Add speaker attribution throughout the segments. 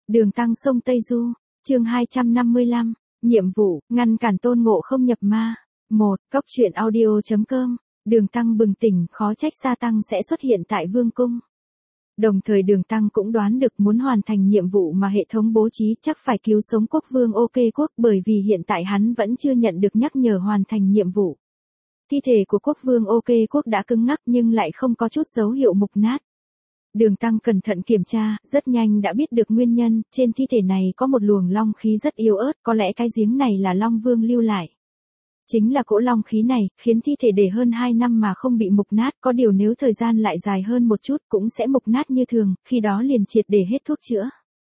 Speaker 1: Đường Tăng sông Tây Du, chương 255, nhiệm vụ, ngăn cản Tôn Ngộ Không nhập ma. 1. Cốc truyện audio.com, Đường Tăng bừng tỉnh, khó trách Sa Tăng sẽ xuất hiện tại Vương Cung. Đồng thời Đường Tăng cũng đoán được muốn hoàn thành nhiệm vụ mà hệ thống bố trí chắc phải cứu sống quốc vương OK Quốc, bởi vì hiện tại hắn vẫn chưa nhận được nhắc nhở hoàn thành nhiệm vụ. Thi thể của quốc vương OK Quốc đã cứng ngắc nhưng lại không có chút dấu hiệu mục nát. Đường Tăng cẩn thận kiểm tra, rất nhanh đã biết được nguyên nhân, trên thi thể này có một luồng long khí rất yếu ớt, có lẽ cái giếng này là Long Vương lưu lại. Chính là cỗ long khí này, khiến thi thể để hơn 2 năm mà không bị mục nát, có điều nếu thời gian lại dài hơn một chút cũng sẽ mục nát như thường, khi đó liền triệt để hết thuốc chữa.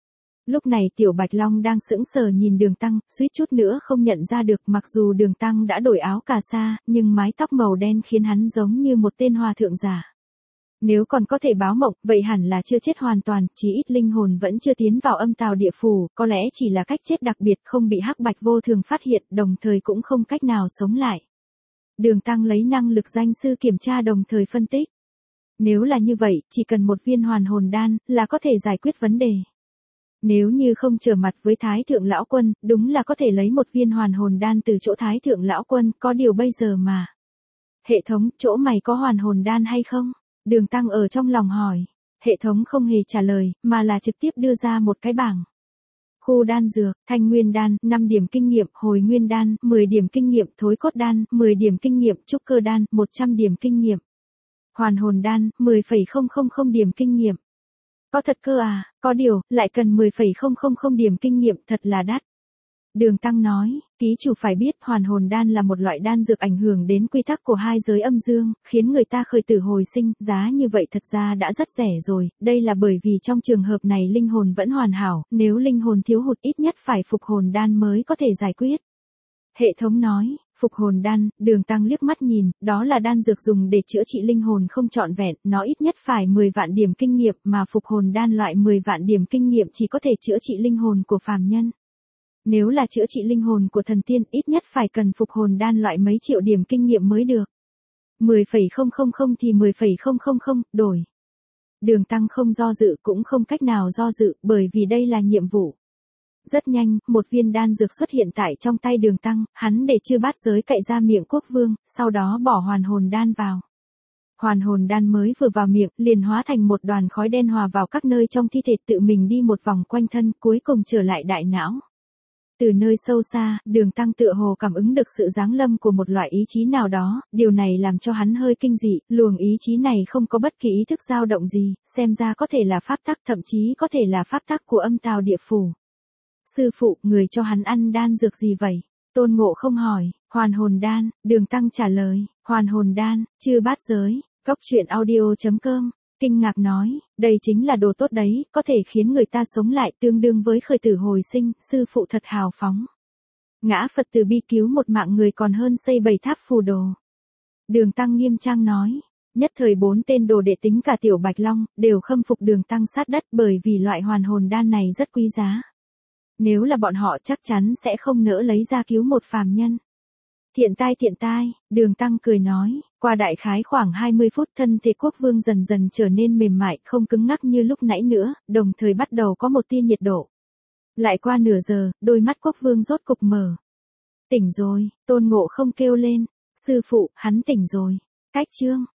Speaker 1: Lúc này Tiểu Bạch Long đang sững sờ nhìn Đường Tăng, suýt chút nữa không nhận ra được, mặc dù Đường Tăng đã đổi áo cà sa, nhưng mái tóc màu đen khiến hắn giống như một tên hòa thượng giả. Nếu còn có thể báo mộng, vậy hẳn là chưa chết hoàn toàn, chí ít linh hồn vẫn chưa tiến vào âm tào địa phủ, có lẽ chỉ là cách chết đặc biệt không bị Hắc Bạch Vô Thường phát hiện, đồng thời cũng không cách nào sống lại. Đường Tăng lấy năng lực danh sư kiểm tra đồng thời phân tích. Nếu là như vậy, chỉ cần một viên hoàn hồn đan, là có thể giải quyết vấn đề. Nếu như không trở mặt với Thái Thượng Lão Quân, đúng là có thể lấy một viên hoàn hồn đan từ chỗ Thái Thượng Lão Quân, có điều bây giờ mà. Hệ thống, chỗ mày có hoàn hồn đan hay không? Đường Tăng ở trong lòng hỏi. Hệ thống không hề trả lời, mà là trực tiếp đưa ra một cái bảng. Khu đan dược, Thanh Nguyên đan, 5 điểm kinh nghiệm, Hồi Nguyên đan, 10 điểm kinh nghiệm, Thối Cốt đan, 10 điểm kinh nghiệm, Trúc Cơ đan, 100 điểm kinh nghiệm. Hoàn hồn đan, 10,000 điểm kinh nghiệm. Có thật cơ à, có điều, lại cần 10,000 điểm kinh nghiệm, thật là đắt. Đường Tăng nói, ký chủ phải biết hoàn hồn đan là một loại đan dược ảnh hưởng đến quy tắc của hai giới âm dương, khiến người ta khởi tử hồi sinh, giá như vậy thật ra đã rất rẻ rồi, đây là bởi vì trong trường hợp này linh hồn vẫn hoàn hảo, nếu linh hồn thiếu hụt ít nhất phải phục hồn đan mới có thể giải quyết. Hệ thống nói, phục hồn đan, Đường Tăng liếc mắt nhìn, đó là đan dược dùng để chữa trị linh hồn không trọn vẹn, nó ít nhất phải 10 vạn điểm kinh nghiệm, mà phục hồn đan loại 10 vạn điểm kinh nghiệm chỉ có thể chữa trị linh hồn của phàm nhân. Nếu là chữa trị linh hồn của thần tiên, ít nhất phải cần phục hồn đan loại mấy triệu điểm kinh nghiệm mới được. 10,000 thì 10,000, đổi. Đường Tăng không do dự cũng không cách nào do dự, bởi vì đây là nhiệm vụ. Rất nhanh, một viên đan dược xuất hiện tại trong tay Đường Tăng, hắn để chư bát giới cậy ra miệng quốc vương, sau đó bỏ hoàn hồn đan vào. Hoàn hồn đan mới vừa vào miệng, liền hóa thành một đoàn khói đen hòa vào các nơi trong thi thể, tự mình đi một vòng quanh thân, cuối cùng trở lại đại não. Từ nơi sâu xa, Đường Tăng tựa hồ cảm ứng được sự giáng lâm của một loại ý chí nào đó, điều này làm cho hắn hơi kinh dị, luồng ý chí này không có bất kỳ ý thức dao động gì, xem ra có thể là pháp tắc, thậm chí có thể là pháp tắc của âm tào địa phủ. Sư phụ, người cho hắn ăn đan dược gì vậy? Tôn Ngộ Không hỏi. Hoàn hồn đan, Đường Tăng trả lời. Hoàn hồn đan, chư bát giới, cốc truyện audio.com. Kinh ngạc nói, đây chính là đồ tốt đấy, có thể khiến người ta sống lại, tương đương với khởi tử hồi sinh, sư phụ thật hào phóng. Ngã Phật từ bi cứu một mạng người còn hơn xây 7 tháp phù đồ. Đường Tăng nghiêm trang nói, nhất thời 4 tên đồ đệ tính cả Tiểu Bạch Long, đều khâm phục Đường Tăng sát đất, bởi vì loại hoàn hồn đan này rất quý giá. Nếu là bọn họ chắc chắn sẽ không nỡ lấy ra cứu một phàm nhân. Thiện tai, Đường Tăng cười nói, qua đại khái khoảng 20 phút thân thể quốc vương dần dần trở nên mềm mại, không cứng ngắc như lúc nãy nữa, đồng thời bắt đầu có một tia nhiệt độ. Lại qua nửa giờ, đôi mắt quốc vương rốt cục mở. Tỉnh rồi, Tôn Ngộ Không kêu lên, sư phụ, hắn tỉnh rồi. Cách chương